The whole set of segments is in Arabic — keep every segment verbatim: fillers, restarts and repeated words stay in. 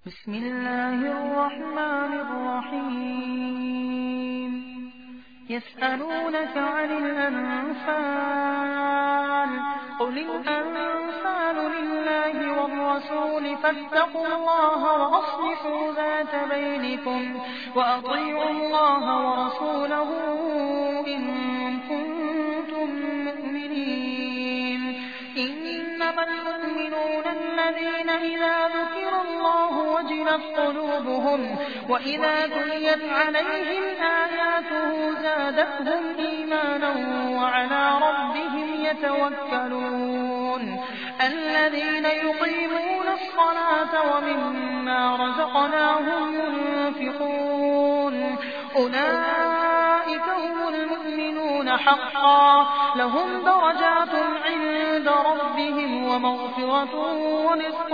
بسم الله الرحمن الرحيم يسألونك عن الأنفال قل الأنفال لله والرسول فاتقوا الله وأصلحوا ذات بينكم وأطيعوا الله ورسوله إن كنتم مؤمنين إنما المؤمنون الذين إذا ذكر الله وجلت قلوبهم وإذا تليت عليهم آياته زادتهم إيمانا وعلى ربهم يتوكلون الذين يقيمون الصلاة ومما رزقناهم ينفقون أولئك هم المؤمنون حقا لهم درجات عند ربهم ومغفرة ورزق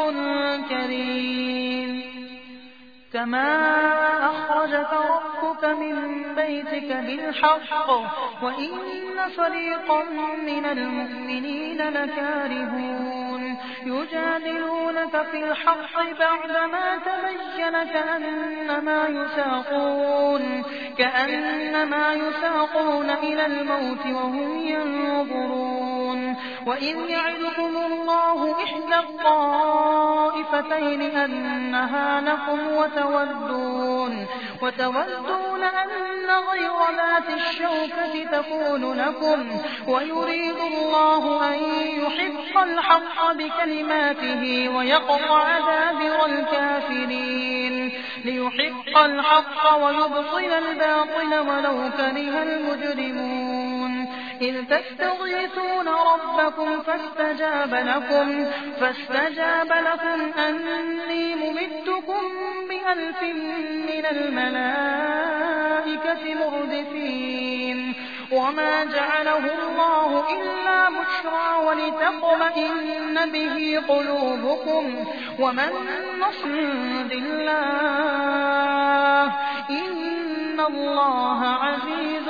كريم كما أخرجك ربك من بيتك بالحق وإن فريقا من المؤمنين لكارهون يجادلونك في الحق بعدما تبين كأنما يساقون كأنما يساقون إلى الموت وهم ينظرون وإذ يعدكم الله إحدى الطائفتين أنها لكم وتودون وتودون أن غير ذات الشوكة تكون لكم ويريد الله أن يحق الحق بكلماته ويقطع دابر الكافرين ليحق الحق ويبطل الباطل ولو كره المجرمون إذ تستغيثون ربكم فاستجاب لكم فاستجاب لكم أني ممدكم بألف من الملائكة مردفين وما جعله الله إلا بشرى ولتطمئن به قلوبكم وما النصر من عند الله إن الله عزيز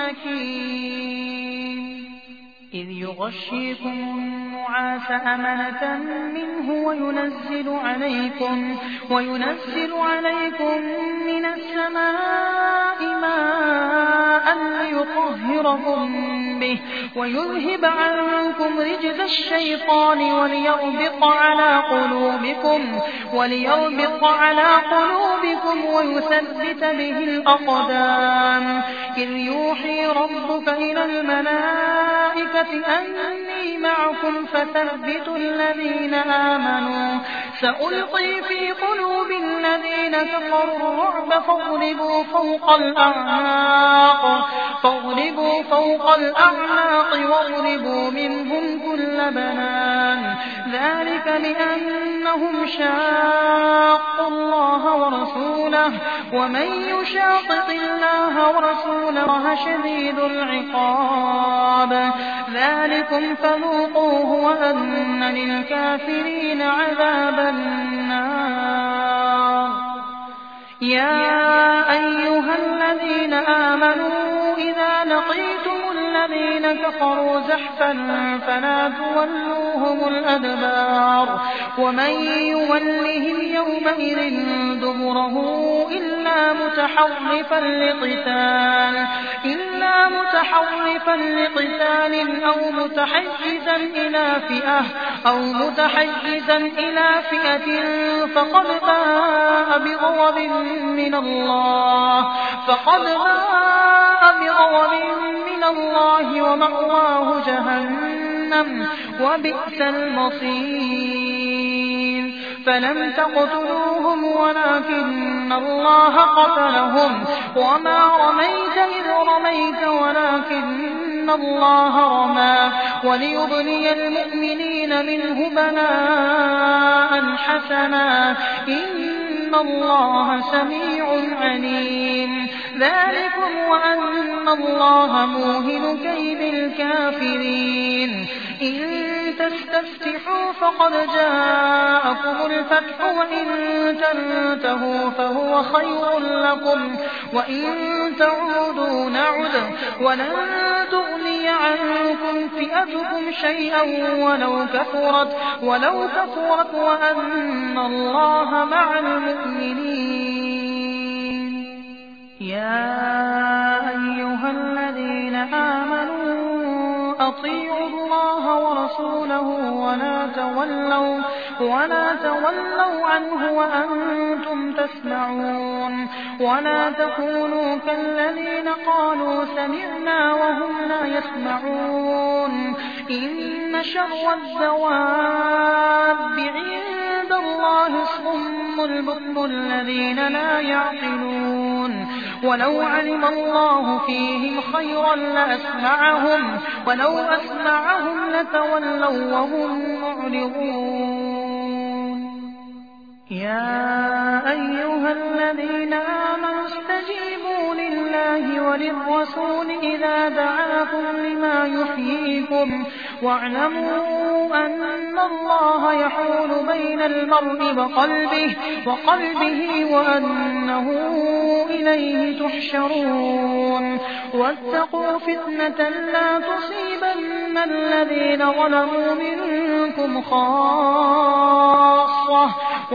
حكيم إذ يغشيكم النعاس أمنة منه وينزل عليكم وينزل عليكم من السماء ماء ليطهركم به ويذهب عنكم رجز الشيطان وليربط على قلوبكم وليربط على قلوبكم ويثبت به الأقدام إذ يوحي ربك إلى الملائكة أني معكم فثبتوا الذين آمنوا سألقي في قلوب الذين كفروا الرعب فاضربوا فوق الأعناق فاضربوا فوق الأعناق واضربوا منهم كل بنان ذلك بأنهم شاقوا الله ورسوله ومن يشاقق الله ورسوله شديد العقاب ذلكم فذوقوه وأن للكافرين عذاب النار يا أيها الذين آمنوا إذا لقيتم الذين كفروا زحفا فلا تولوهم الأدبار ومن يولهم يومئذ دبره إلا متحرفا لقتال إلا متحرفا لقتال أو متحيزا إلى فئة أو متحيزا إلى فئة فقد باء بغضب من الله فقد باء بغضب من الله ومأواه جهنم وبئس المصير فلم تقتلوهم ولكن الله قتلهم وما رميت إذ رميت ولكن الله رمى وليبلي المؤمنين منه بلاء حسنا إن الله سميع عليم ذلكم وأن الله موهن كيد الكافرين إن تستفتحوا فقد جاءكم الفتح وإن تنتهوا فهو خير لكم وإن تعودوا نعد ولن تغني عنكم فئتكم شيئا ولو كثرت ولو كثرت وأن الله مع المؤمنين. يا أيها الذين آمنوا أطيعوا الله ورسوله ولا تولوا ولا تولوا عنه وأنتم تسمعون ولا تكونوا كالذين قالوا سمعنا وهم لا يسمعون. إن شر الدواب عند الله الصم البكم الذين لا يعقلون. ولو علم الله فيهم خيرا لأسمعهم ولو أسمعهم لتولوا وهم معرضون. يا أيها الذين آمنوا استجيبوا لله وللرسول إذا دعاكم لما يحييكم واعلموا أن الله يحول بين المرء وقلبه, وقلبه وأنه إليه تحشرون. واتقوا فتنة لا تصيبن الذين ظلموا منكم خاصة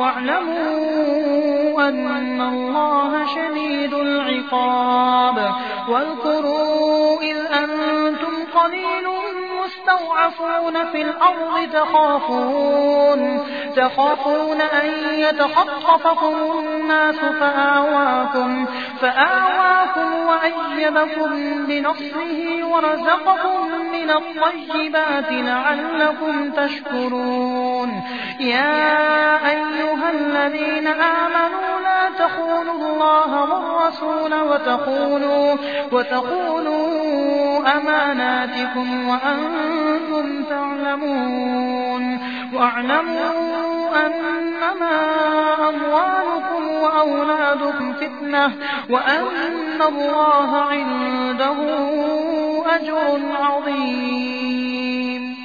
واعلموا أن الله شديد العقاب. واذكروا إذ أنتم قليل مستضعفون في الأرض تخافون, تخافون أن يتخطفكم الناس فآواكم, فآواكم وأيدكم بنصره ورزقكم من الطيبات لعلكم تشكرون. يا أيها الذين آمنوا لا تخونوا الله والرسول وتخونوا, وتخونوا أماناتكم وأنتم تعلمون. واعلموا أنما أموالكم وأولادكم فتنة وأن الله عنده أجر عظيم.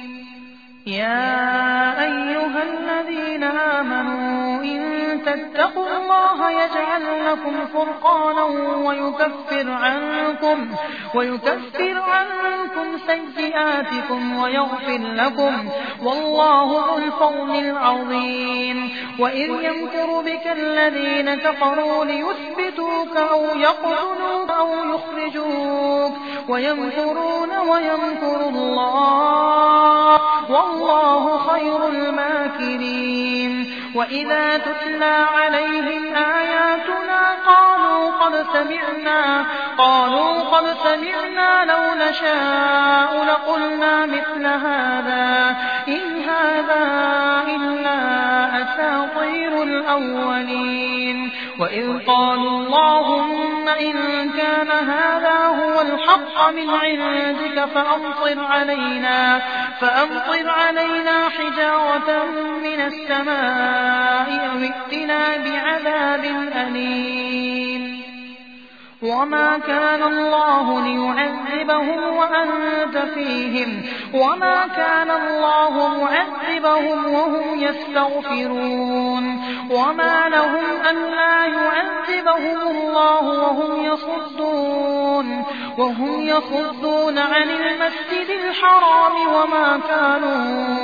يا أيها الذين آمنوا إن تتقوا الله يجعل لكم فرقانا ويكفر عنكم, ويكفر عنكم سيئاتكم ويغفر لكم والله ذو الفضل العظيم. وإذ يمكر بك الذين كفروا ليثبتوك أو يقتلوك أو يخرجوك ويمكرون ويمكر الله والله خير الماكرين. وإذا تتلى عليهم آياتنا قالوا قد سمعنا قالوا قد سمعنا لو نشاء لقلنا مثل هذا إن هذا إلا أساطير الأولين. وإذ قالوا اللهم إن كان هذا هو الحق من عندك فأمطر علينا فأمطر علينا حجارة من السماء أو ائتنا بعذاب أليم. وما كان الله ليعذبهم وأنت فيهم وما كان الله معذبهم وهم يستغفرون. وما لهم ألا يعذبهم الله وهم يصدون وهم يصدون عن المسجد الحرام وما كانوا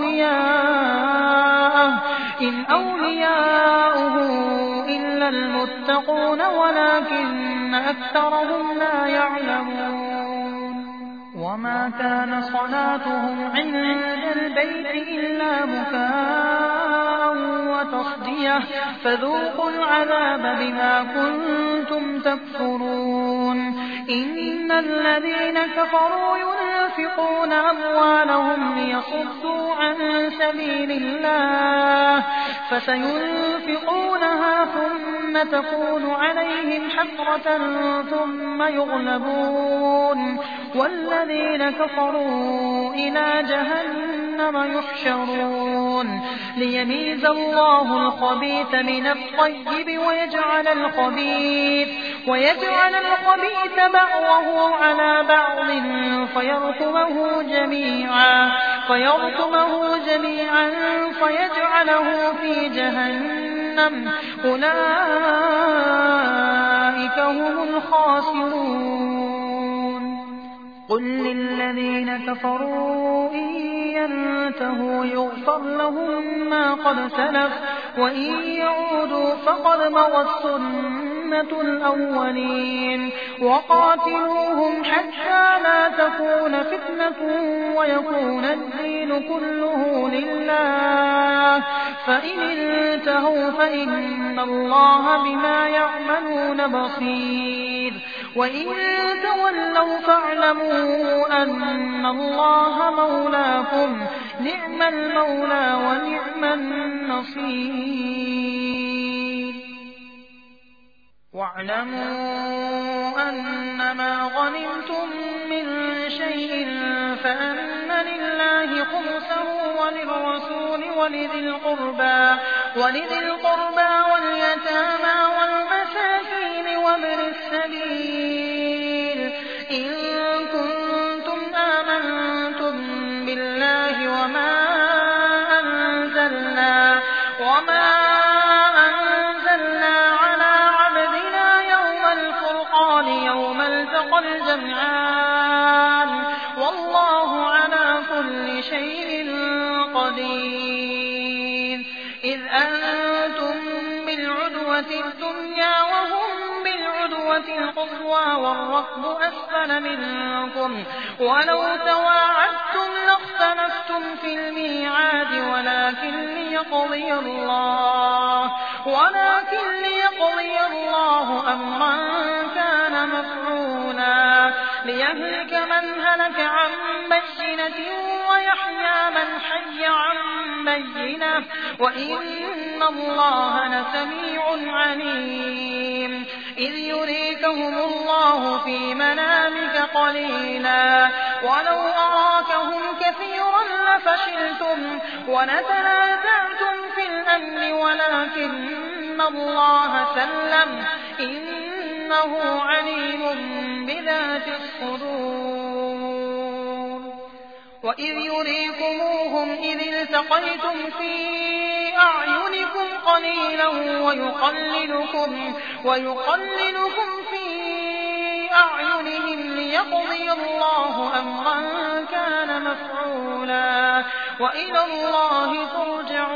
أولياءه إن أولياؤه إلا المتقون ولكن أكثرهم لا يعلمون. وما كان صلاتهم عند البيت إلا مكاء وتصدية فذوقوا العذاب بما كنتم تكفرون. إن الذين كفروا ينفقون أموالهم ليصدوا عن سبيل الله فسينفقونها ثم تكون عليهم حسرة ثم يغلبون والذين كفروا إلى جهنم جهنم يحشرون ليميز الله الخبيث من الطيب ويجعل الخبيث ويجعل الخبيث بعضه على بعض فيركمه جميعا فيركمه جميعا فيجعله في جهنم أولئك هم الخاسرون قل للذين كفروا إن ينتهوا يغفر لهم ما قد سلف وإن يعودوا فقد مضت سنة الأولين وقاتلوهم حتى لا تكون فتنة ويكون الدين كله لله فإن انتهوا فإن الله بما يعملون بصير وإن تولوا فاعلموا أن الله مولاكم نعم المولى ونعم النصير واعلموا أنما غنمتم من شيء فأن لله خمسه وللرسول ولذي القربى ولذي القربى واليتامى والمساكين وابن السبيل إن كنتم آمنتم بالله وما أنزلنا وما أنزلنا على عبدنا يوم الفرقان يوم التقى الجمعان والله على كل شيء قدير إذ أنتم بالعدوة الدنيا وهم بالعدوة القصوى والركب أسفل منكم ولو تواعدتم لاختلفتم في الميعاد ولكن ليقضي الله ولكن ليقضي الله أمرا كان مفعولا ليهلك من هلك عن بينة ويحيى من حي عن بينة وإن الله لسميع عليم إذ يريكهم الله في منامك قليلا ولو أراكهم كثيرا لفشلتم ولتنازعتم في الأمر ولكن الله سلم إنه عليم بذات الصدور وإذ يريكموهم إذ التقيتم في أعينكم قليلا ويقللكم, ويقللكم في أعينهم ليقضي الله أمرا كان مفعولا وإلى الله ترجع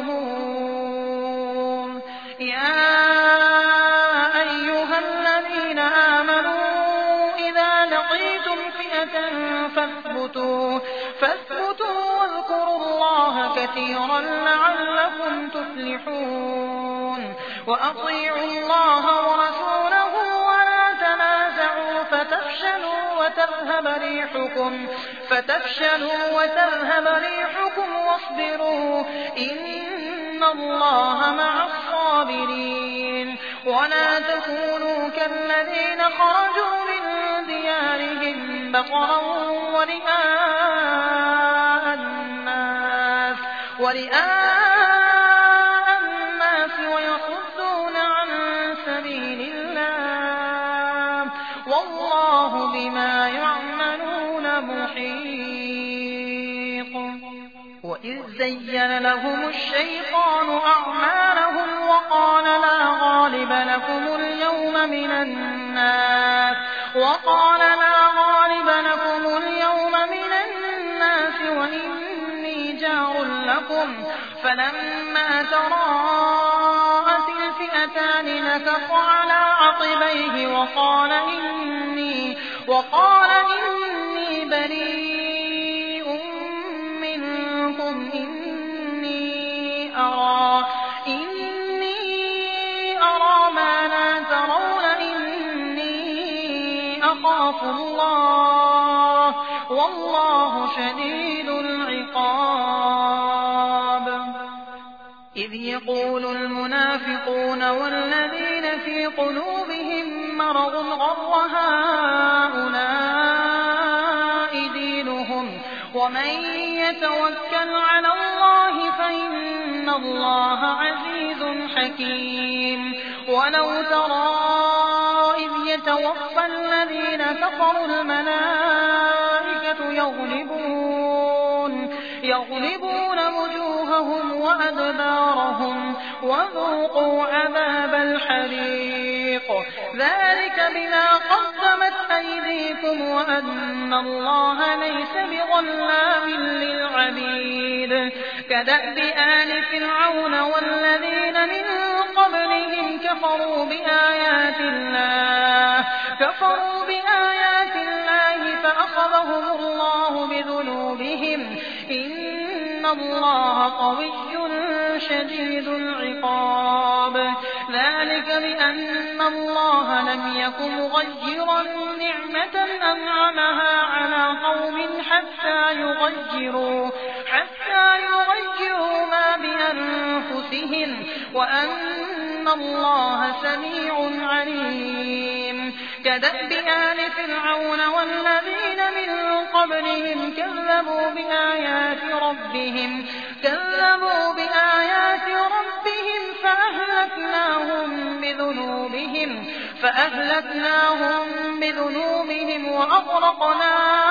الأمور يا أيها الذين آمنوا إذا لقيتم فئة فاثبتوا فاثبتوا واذكروا الله كثيرا لعلكم تفلحون وأطيعوا الله ورسوله ولا تنازعوا فتفشلوا وتذهب ريحكم فتفشلوا وتذهب ريحكم واصبروا إن الله مع الصابرين ولا تكونوا كالذين خرجوا من ديارهم بطرا ورئاء الناس ورئاء الناس ويصدون عن سبيل الله والله بما يعملون محيط وإذ زين لهم الشيطان أعمالهم وقال لا غالب لكم اليوم من الناس وقال لا غالب لكم اليوم من الناس وإني جار لكم فلما تراءت الفئتان نكص على عقبيه وقال إني وقال إني بريء منكم إني أرى إني أرى ما لا ترون إني أخاف الله والله شديد العقاب إذ يقول المنافقون والذين في قلوبهم مرض غر هؤلاء دينهم ومن يتوكل على الله فإن الله عزيز حكيم ولو ترى إذ يتوفى الذين كفروا الملائكة يغلبون, يغلبون وجوههم وأدبارهم وذوقوا عذاب الحريق ذلك بما قدمت أيديكم وأن الله ليس بظلام للعبيد كدأب آل فرعون والذين من قبلهم كفروا بآيات الله كفروا بآيات الله فأخذهم الله بذنوبهم إن الله قوي شديد العقاب ذلك بأن الله لم يكن مغيرا نعمة أنعمها على قوم حتى يغيروا حتى يغيروا ما بأنفسهم وأن الله سميع عليم كدأب آل فرعون والذين من قبلهم كذبوا بآيات ربهم كذبوا بآيات ربهم فأهلكناهم بذنوبهم فأهلكناهم بذنوبهم وأغرقنا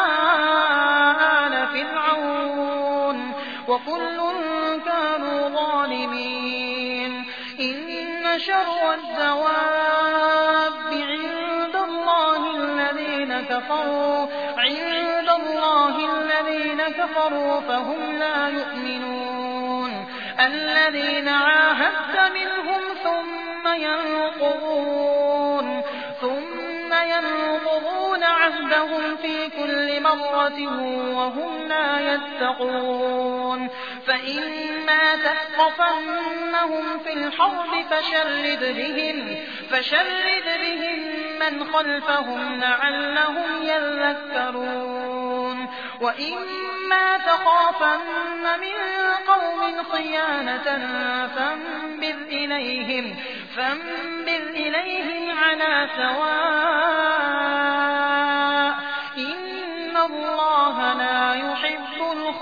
آل فرعون وكل كانوا ظالمين إن شر الدواب عند الله الذين كفروا عند الله الذين كفروا فهم لا يؤمنون الذين عاهدت منهم ثم ينقضون ثم ينقضون عهدهم في كل مرة وهم لا يتقون فإما تثقفنهم في الحرب فشرد بهم فشرد بهم من خلفهم لعلهم يذكرون وإما تخافن من قوم خيانة فانبذ إليهم فانبذ إليهم على سواء إن الله لا يحب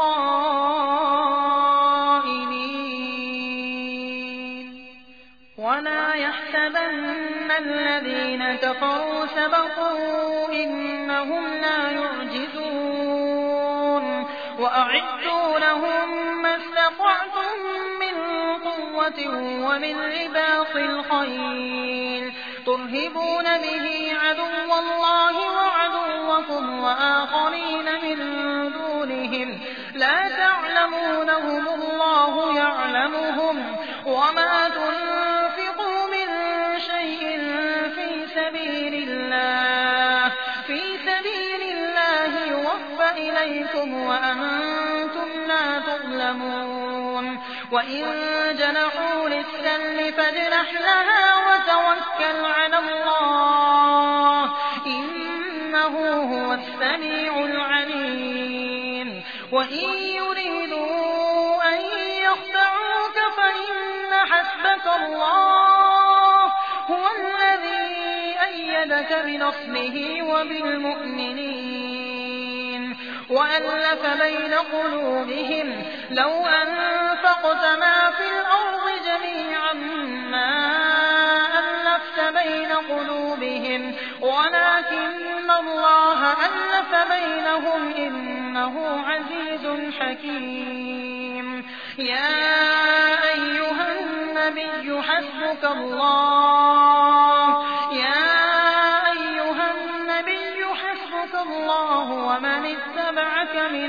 الخائنين ولا يحسبن الذين كفروا سبقوا إنهم لا يعجزون وأعدوا لهم ما استطعتم من قوة ومن رباط الخيل ترهبون به عدو الله وعدوكم وآخرين من دونهم لا تعلمونهم الله يعلمهم وما تنفقوا من شيء في سبيل الله في سبيل الله يوفى إليكم وأنتم لا تظلمون وإن جنحوا للسلم فاجنح لها وتوكل على الله إنه هو السميع العليم وإن يريدوا أن يخدعوك فإن حسبك الله هو الذي أيدك بنصره وبالمؤمنين وألف بين قلوبهم لو أنفقت ما في الأرض جميعا ما ألفت بين قلوبهم ولكن الله ألف بينهم إنه عزيز حكيم يا أيها النبي حسبك الله يا أيها النبي حسبك الله ومن اتبعك من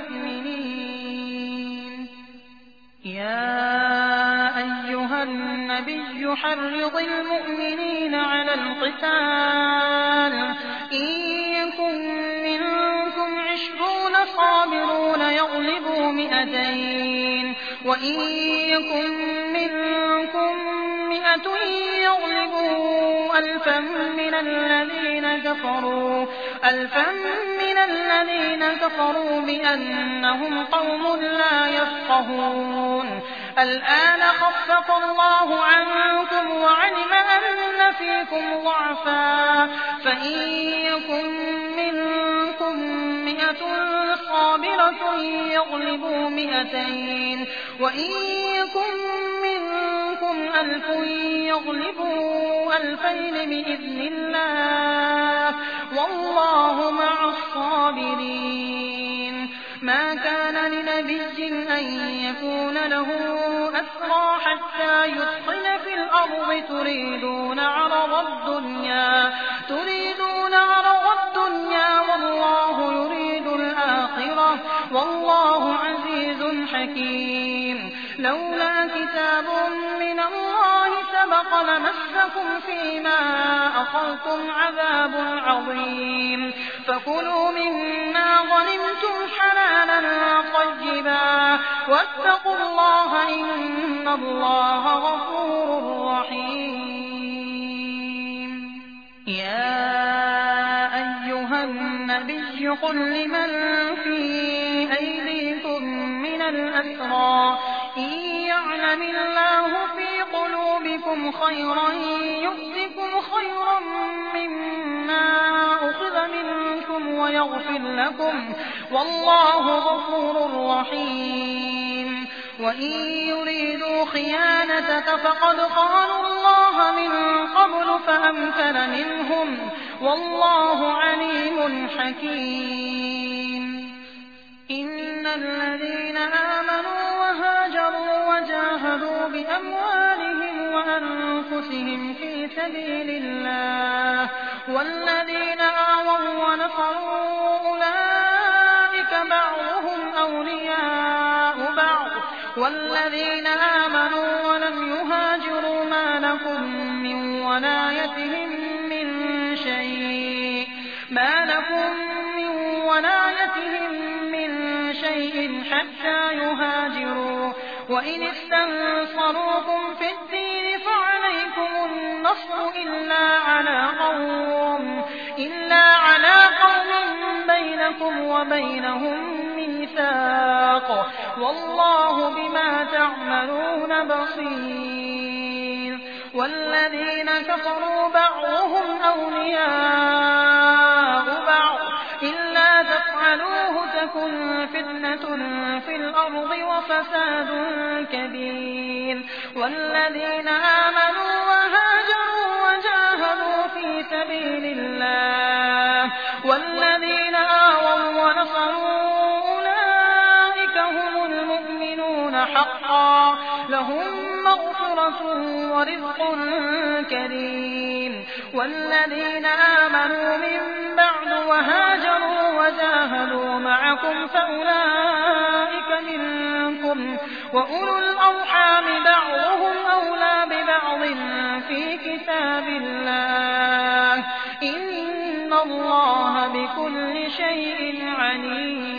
المؤمنين يا أيها النبي حرض المؤمنين على القتال إن يكن منكم عشرون صابرون يغلبوا مئتين وإن يكن منكم مئة يغلبوا ألفا من الذين كفروا ألفا من الذين كفروا بأنهم قوم لا يفقهون الآن خفف الله عنكم وعلم أن فيكم ضعفا فإن يكن منكم مئة فئة صابرة يغلبوا مئتين وإن يكن منكم ألف يغلبوا ألفين بإذن الله والله مع الصابرين. ما كان لنبي أن يكون له أسرى حتى يثخن في الأرض تريدون عرض الدنيا تريدون عرض الدنيا والله يريد الآخرة والله عزيز حكيم. لولا كتاب من الله سبق لمسكم فيما أخذتم عذاب عظيم. فكلوا مما غنمتم حلالا طيبا واتقوا الله إن الله غفور رحيم. يا أيها النبي قل لمن في أيديكم من الأسرى إن يعلم الله في قلوبكم خيرا يؤتكم خيرا مما أخذ منكم ويغفر لكم والله غفور رحيم. وإن يريدوا خيانتك فقد خانوا الله من قبل فأمكن منهم والله عليم حكيم. إن الذين آمنوا وهاجروا وجاهدوا بأموالهم وأنفسهم في سبيل الله والذين آووا ونصروا أولئك بعضهم أولياء بعض والذين آمنوا ولم يهاجروا ما لكم من ولايتهم من شيء ما لكم من ولايتهم من شيء حتى يهاجروا وإن استنصروكم في الدين فعليكم النصر إلا على قوم إلا على قوم بينكم وبينهم ميثاق والله بما تعملون بصير. والذين كفروا بعضهم أولياء بعض إلا تفعلوه تكن فتنة في الأرض وفساد كبير. والذين آمنوا وهاجروا وجاهدوا في سبيل الله والذين آووا ونصروا أولئك هم المؤمنون حقا لهم مغفرة ورزق كريم. والذين آمنوا من بعد وهاجروا وجاهدوا معكم فأولئك منكم وأولو الأرحام بعضهم أولى ببعض في كتاب الله إن الله بكل شيء عليم.